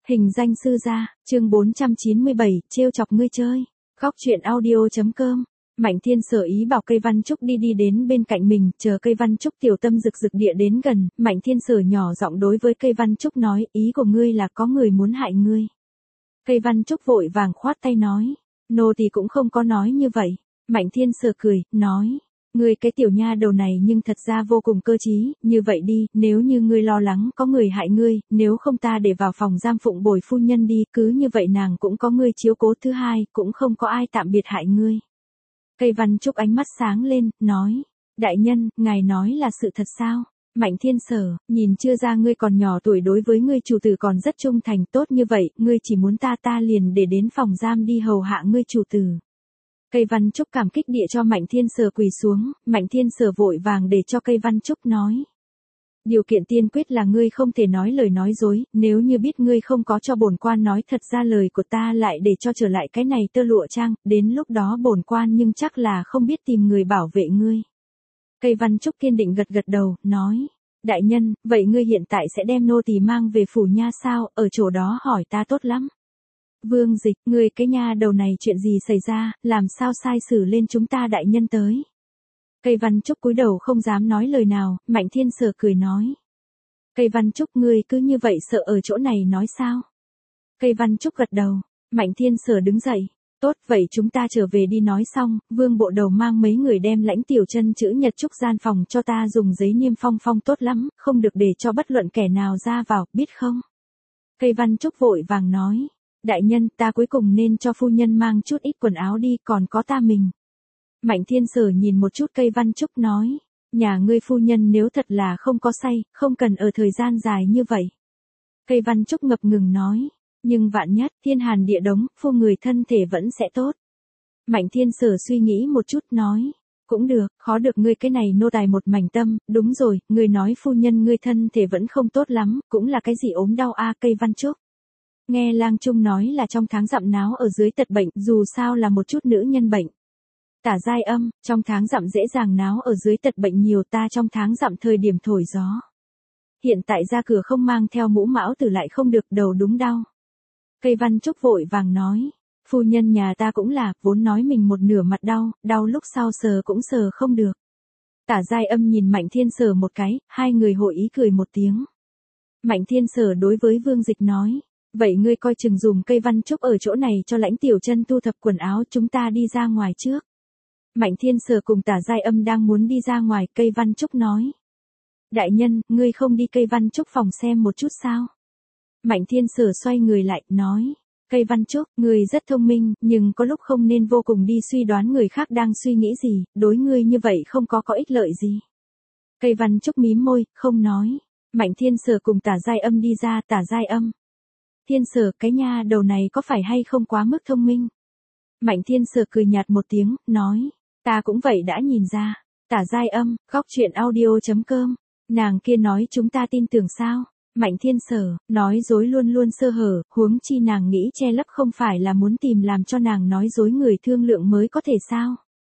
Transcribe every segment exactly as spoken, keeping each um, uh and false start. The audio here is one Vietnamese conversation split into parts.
Hình danh sư gia, chương bốn trăm chín mươi bảy, trêu chọc ngươi chơi. Góc truyện audio.com. Mạnh Thiên Sở ý bảo cây Văn Trúc đi đi đến bên cạnh mình, chờ cây Văn Trúc tiểu tâm rực rực địa đến gần, Mạnh Thiên Sở nhỏ giọng đối với cây Văn Trúc nói, ý của ngươi là có người muốn hại ngươi. Cây Văn Trúc vội vàng khoát tay nói, nô tỳ cũng không có nói như vậy. Mạnh Thiên Sở cười, nói, ngươi cái tiểu nha đầu này nhưng thật ra vô cùng cơ trí, như vậy đi, nếu như ngươi lo lắng có người hại ngươi, nếu không ta để vào phòng giam phụng bồi phu nhân đi, cứ như vậy nàng cũng có ngươi chiếu cố, thứ hai, cũng không có ai tạm biệt hại ngươi. Cây Văn Trúc ánh mắt sáng lên, nói, đại nhân, ngài nói là sự thật sao? Mạnh Thiên Sở, nhìn chưa ra ngươi còn nhỏ tuổi, đối với ngươi chủ tử còn rất trung thành, tốt như vậy, ngươi chỉ muốn ta ta liền để đến phòng giam đi hầu hạ ngươi chủ tử. Cây Văn Trúc cảm kích địa cho Mạnh Thiên Sở quỳ xuống, Mạnh Thiên Sở vội vàng để cho cây Văn Trúc nói. Điều kiện tiên quyết là ngươi không thể nói lời nói dối, nếu như biết ngươi không có cho bổn quan nói thật ra lời của ta lại để cho trở lại cái này tơ lụa trang, đến lúc đó bổn quan nhưng chắc là không biết tìm người bảo vệ ngươi. Cây Văn Trúc kiên định gật gật đầu, nói, đại nhân, vậy ngươi hiện tại sẽ đem nô tỳ mang về phủ nha sao, ở chỗ đó hỏi ta tốt lắm. Vương Dịch, ngươi cái nha đầu này chuyện gì xảy ra, làm sao sai xử lên chúng ta đại nhân tới. Cây Văn Trúc cúi đầu không dám nói lời nào, Mạnh Thiên Sở cười nói. Cây Văn Trúc, ngươi cứ như vậy sợ ở chỗ này nói sao? Cây Văn Trúc gật đầu, Mạnh Thiên Sở đứng dậy. Tốt, vậy chúng ta trở về đi. Nói xong, Vương Bộ Đầu mang mấy người đem Lãnh Tiểu Chân chữ nhật trúc gian phòng cho ta dùng giấy niêm phong phong tốt lắm, không được để cho bất luận kẻ nào ra vào, biết không? Cây Văn Trúc vội vàng nói. Đại nhân, ta cuối cùng nên cho phu nhân mang chút ít quần áo đi, còn có ta mình. Mạnh Thiên Sở nhìn một chút cây Văn Trúc nói, nhà ngươi phu nhân nếu thật là không có say, không cần ở thời gian dài như vậy. Cây Văn Trúc ngập ngừng nói, nhưng vạn nhất, thiên hàn địa đống, phu người thân thể vẫn sẽ tốt. Mạnh Thiên Sở suy nghĩ một chút nói, cũng được, khó được ngươi cái này nô tài một mảnh tâm, đúng rồi, ngươi nói phu nhân ngươi thân thể vẫn không tốt lắm, cũng là cái gì ốm đau a. Cây Văn Trúc. Nghe Lang Trung nói là trong tháng dặm náo ở dưới tật bệnh, dù sao là một chút nữ nhân bệnh. Tả Giai Âm, trong tháng dặm dễ dàng náo ở dưới tật bệnh nhiều, ta trong tháng dặm thời điểm thổi gió. Hiện tại ra cửa không mang theo mũ mão tử lại không được, đầu đúng đau. Cây Văn Trúc vội vàng nói, phu nhân nhà ta cũng là, vốn nói mình một nửa mặt đau, đau lúc sau sờ cũng sờ không được. Tả Giai Âm nhìn Mạnh Thiên Sở một cái, hai người hội ý cười một tiếng. Mạnh Thiên Sở đối với Vương Dịch nói, vậy ngươi coi chừng dùm cây Văn Trúc ở chỗ này cho Lãnh Tiểu Chân thu thập quần áo, chúng ta đi ra ngoài trước. Mạnh Thiên Sở cùng Tả Giai Âm đang muốn đi ra ngoài, cây Văn Trúc nói. Đại nhân, ngươi không đi cây Văn Trúc phòng xem một chút sao? Mạnh Thiên Sở xoay người lại, nói. Cây Văn Trúc, ngươi rất thông minh, nhưng có lúc không nên vô cùng đi suy đoán người khác đang suy nghĩ gì, đối ngươi như vậy không có có ích lợi gì. Cây Văn Trúc mím môi, không nói. Mạnh Thiên Sở cùng Tả Giai Âm đi ra. Tả Giai Âm. Thiên Sở, cái nha đầu này có phải hay không quá mức thông minh? Mạnh Thiên Sở cười nhạt một tiếng, nói. Ta cũng vậy đã nhìn ra. Tả Giai Âm, góc truyện audio.com. Nàng kia nói chúng ta tin tưởng sao? Mạnh Thiên Sở, nói dối luôn luôn sơ hở, huống chi nàng nghĩ che lấp không phải là muốn tìm làm cho nàng nói dối người thương lượng mới có thể sao?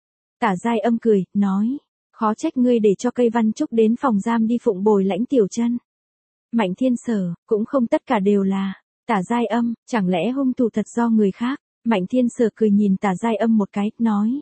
Tả Giai Âm cười, nói. Khó trách ngươi để cho cây Văn Trúc đến phòng giam đi phụng bồi Lãnh Tiểu Chân. Mạnh Thiên Sở, cũng không tất cả đều là. Tả Giai Âm, chẳng lẽ hung thủ thật do người khác? Mạnh Thiên Sở cười nhìn Tả Giai Âm một cái, nói.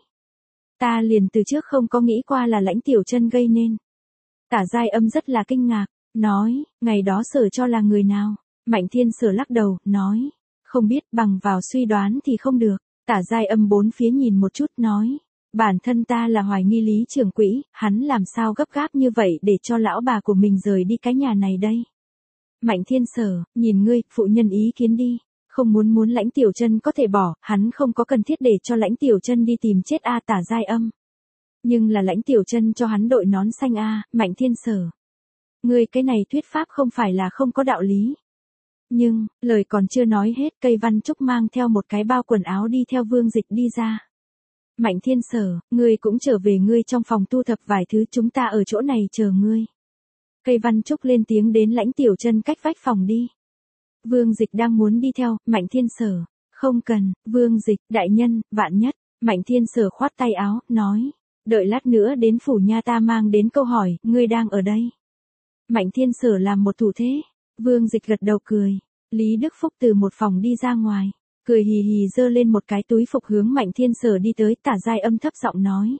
Ta liền từ trước không có nghĩ qua là Lãnh Tiểu Chân gây nên. Tả Giai Âm rất là kinh ngạc, nói, ngày đó Sở cho là người nào? Mạnh Thiên Sở lắc đầu, nói, không biết, bằng vào suy đoán thì không được. Tả Giai Âm bốn phía nhìn một chút, nói, bản thân ta là hoài nghi Lý trưởng quỹ, hắn làm sao gấp gáp như vậy để cho lão bà của mình rời đi cái nhà này đây? Mạnh Thiên Sở, nhìn ngươi, phụ nhân ý kiến đi. Không muốn muốn Lãnh Tiểu Chân có thể bỏ, hắn không có cần thiết để cho Lãnh Tiểu Chân đi tìm chết a. Tả Giai Âm. Nhưng là Lãnh Tiểu Chân cho hắn đội nón xanh a. Mạnh Thiên Sở. Ngươi cái này thuyết pháp không phải là không có đạo lý. Nhưng, lời còn chưa nói hết, cây Văn Trúc mang theo một cái bao quần áo đi theo Vương Dịch đi ra. Mạnh Thiên Sở, ngươi cũng trở về ngươi trong phòng thu thập vài thứ, chúng ta ở chỗ này chờ ngươi. Cây Văn Trúc lên tiếng đến Lãnh Tiểu Chân cách vách phòng đi. Vương Dịch đang muốn đi theo, Mạnh Thiên Sở. Không cần, Vương Dịch, đại nhân, vạn nhất. Mạnh Thiên Sở khoát tay áo, nói. Đợi lát nữa đến phủ nha ta mang đến câu hỏi, ngươi đang ở đây. Mạnh Thiên Sở làm một thủ thế. Vương Dịch gật đầu cười. Lý Đức Phúc từ một phòng đi ra ngoài, cười hì hì giơ lên một cái túi phục hướng Mạnh Thiên Sở đi tới, Tả Giai Âm thấp giọng nói.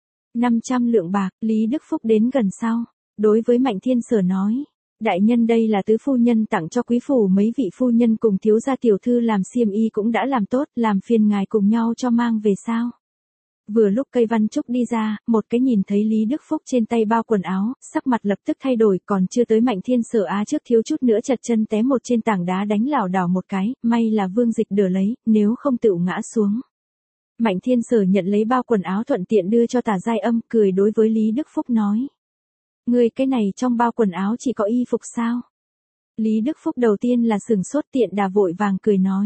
năm trăm lượng bạc, Lý Đức Phúc đến gần sau, đối với Mạnh Thiên Sở nói. Đại nhân, đây là tứ phu nhân tặng cho quý phủ, mấy vị phu nhân cùng thiếu gia tiểu thư làm xiêm y cũng đã làm tốt, làm phiền ngài cùng nhau cho mang về sao. Vừa lúc Cây Văn Trúc đi ra, một cái nhìn thấy Lý Đức Phúc trên tay bao quần áo, sắc mặt lập tức thay đổi, còn chưa tới Mạnh Thiên Sở á trước thiếu chút nữa chật chân té một trên tảng đá đánh lảo đảo một cái, may là Vương Dịch đỡ lấy, nếu không tựu ngã xuống. Mạnh Thiên Sở nhận lấy bao quần áo thuận tiện đưa cho Tả Giai Âm, cười đối với Lý Đức Phúc nói. Ngươi, cái này trong bao quần áo chỉ có y phục sao? Lý Đức Phúc đầu tiên là sửng sốt, tiện đà vội vàng cười nói.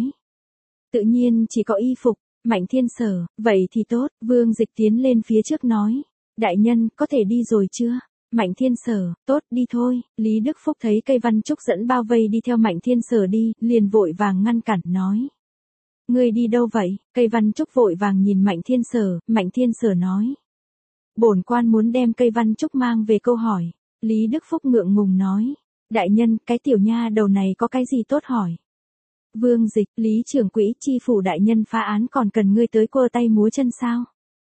Tự nhiên chỉ có y phục. Mạnh Thiên Sở, vậy thì tốt, Vương Dịch tiến lên phía trước nói. Đại nhân, có thể đi rồi chưa? Mạnh Thiên Sở, tốt, đi thôi. Lý Đức Phúc thấy Cây Văn Trúc dẫn bao vây đi theo Mạnh Thiên Sở đi, liền vội vàng ngăn cản nói. Ngươi đi đâu vậy? Cây Văn Trúc vội vàng nhìn Mạnh Thiên Sở, Mạnh Thiên Sở nói. Bổn quan muốn đem Cây Văn Trúc mang về câu hỏi. Lý Đức Phúc ngượng ngùng nói. Đại nhân, cái tiểu nha đầu này có cái gì tốt hỏi? Vương Dịch, Lý trưởng quỹ, chi phủ đại nhân phá án còn cần ngươi tới quơ tay múa chân sao?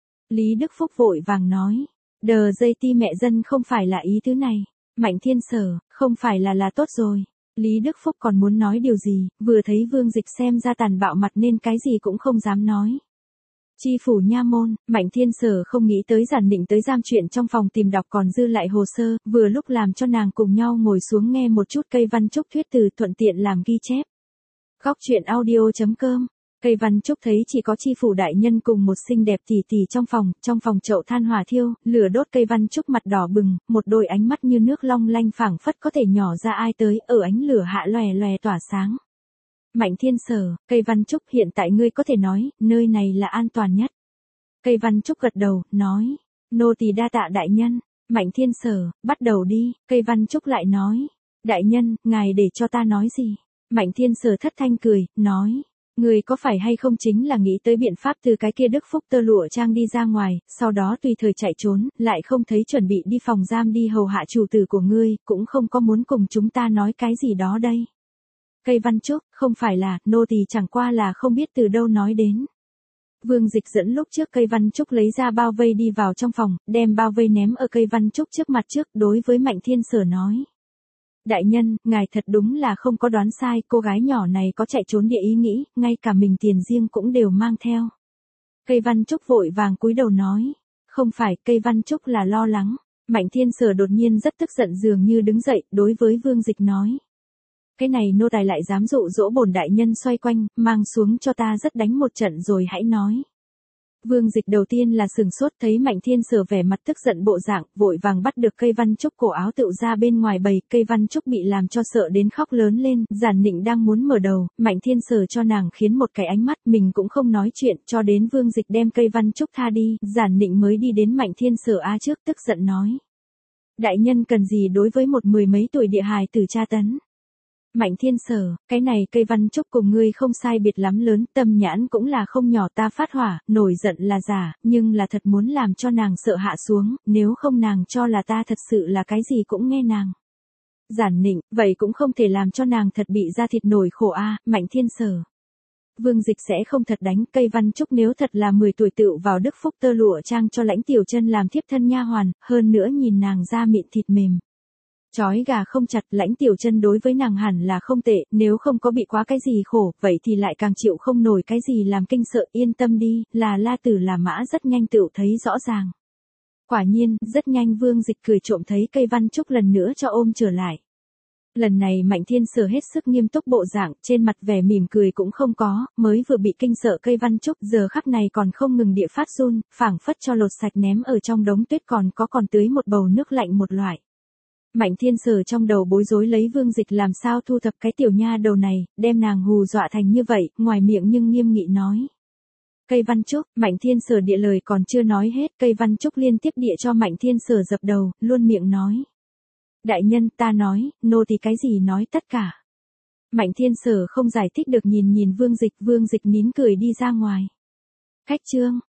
Lý Đức Phúc vội vàng nói. Đờ dây ti mẹ dân không phải là ý thứ này. Mạnh Thiên Sở, không phải là là tốt rồi. Lý Đức Phúc còn muốn nói điều gì, vừa thấy Vương Dịch xem ra tàn bạo mặt nên cái gì cũng không dám nói. Chi phủ nha môn, Mạnh Thiên Sở không nghĩ tới Giản Định tới giam chuyện trong phòng tìm đọc còn dư lại hồ sơ, vừa lúc làm cho nàng cùng nhau ngồi xuống nghe một chút Cây Văn Trúc thuyết từ, thuận tiện làm ghi chép. Góc truyện audio chấm com. Cây Văn Trúc thấy chỉ có chi phủ đại nhân cùng một xinh đẹp tỷ tỷ trong phòng, trong phòng chậu than hỏa thiêu, lửa đốt. Cây Văn Trúc mặt đỏ bừng, một đôi ánh mắt như nước long lanh phảng phất có thể nhỏ ra ai tới, ở ánh lửa hạ lòe lòe tỏa sáng. Mạnh Thiên Sở, Cây Văn Trúc, hiện tại ngươi có thể nói, nơi này là an toàn nhất. Cây Văn Trúc gật đầu, nói, nô tỳ đa tạ đại nhân. Mạnh Thiên Sở, bắt đầu đi. Cây Văn Trúc lại nói, đại nhân, ngài để cho ta nói gì? Mạnh Thiên Sở thất thanh cười, nói, người có phải hay không chính là nghĩ tới biện pháp từ cái kia Đức Phúc tơ lụa trang đi ra ngoài, sau đó tùy thời chạy trốn, lại không thấy chuẩn bị đi phòng giam đi hầu hạ chủ tử của ngươi, cũng không có muốn cùng chúng ta nói cái gì đó đây. Cây Văn Trúc, không phải là, nô tỳ chẳng qua là không biết từ đâu nói đến. Vương Dịch dẫn lúc trước Cây Văn Trúc lấy ra bao vây đi vào trong phòng, đem bao vây ném ở Cây Văn Trúc trước mặt trước, đối với Mạnh Thiên Sở nói. Đại nhân, ngài thật đúng là không có đoán sai, cô gái nhỏ này có chạy trốn địa ý nghĩ, ngay cả mình tiền riêng cũng đều mang theo. Cây Văn Trúc vội vàng cúi đầu nói. Không phải, Cây Văn Trúc là lo lắng. Mạnh Thiên Sở đột nhiên rất tức giận, dường như đứng dậy, đối với Vương Dịch nói. Cái này nô tài lại dám dụ dỗ bổn đại nhân xoay quanh, mang xuống cho ta rất đánh một trận rồi hãy nói. Vương Dịch đầu tiên là sừng sốt, thấy Mạnh Thiên Sở vẻ mặt tức giận bộ dạng, vội vàng bắt được Cây Văn Trúc cổ áo tựu ra bên ngoài bầy. Cây Văn Trúc bị làm cho sợ đến khóc lớn lên, Giản Định đang muốn mở đầu, Mạnh Thiên Sở cho nàng khiến một cái ánh mắt, mình cũng không nói chuyện, cho đến Vương Dịch đem Cây Văn Trúc tha đi, Giản Định mới đi đến Mạnh Thiên Sở a trước, tức giận nói. Đại nhân cần gì đối với một mười mấy tuổi địa hài tử tra tấn? Mạnh Thiên Sở, cái này Cây Văn Trúc cùng ngươi không sai biệt lắm lớn, tâm nhãn cũng là không nhỏ, ta phát hỏa, nổi giận là giả, nhưng là thật muốn làm cho nàng sợ hạ xuống, nếu không nàng cho là ta thật sự là cái gì cũng nghe nàng. Giản Định, vậy cũng không thể làm cho nàng thật bị ra thịt nổi khổ a. Mạnh Thiên Sở. Vương Dịch sẽ không thật đánh. Cây Văn Trúc nếu thật là mười tuổi tựu vào Đức Phúc tơ lụa trang cho Lãnh Tiểu Chân làm thiếp thân nha hoàn, hơn nữa nhìn nàng da mịn thịt mềm. Chói gà không chặt, Lãnh Tiểu Chân đối với nàng hẳn là không tệ, nếu không có bị quá cái gì khổ, vậy thì lại càng chịu không nổi cái gì làm kinh sợ. Yên tâm đi, là La Tử là mã rất nhanh tựu thấy rõ ràng. Quả nhiên, rất nhanh Vương Dịch cười trộm thấy Cây Văn Trúc lần nữa cho ôm trở lại. Lần này Mạnh Thiên Sở hết sức nghiêm túc bộ dạng, trên mặt vẻ mỉm cười cũng không có, mới vừa bị kinh sợ Cây Văn Trúc giờ khắc này còn không ngừng địa phát run, phảng phất cho lột sạch ném ở trong đống tuyết còn có còn tưới một bầu nước lạnh một loại. Mạnh Thiên Sở trong đầu bối rối lấy Vương Dịch làm sao thu thập cái tiểu nha đầu này, đem nàng hù dọa thành như vậy, ngoài miệng nhưng nghiêm nghị nói. Cây Văn Trúc, Mạnh Thiên Sở địa lời còn chưa nói hết, Cây Văn Trúc liên tiếp địa cho Mạnh Thiên Sở dập đầu, luôn miệng nói. Đại nhân, ta nói, nô tỳ cái gì nói tất cả. Mạnh Thiên Sở không giải thích được nhìn nhìn Vương Dịch, Vương Dịch nín cười đi ra ngoài. Khách trương,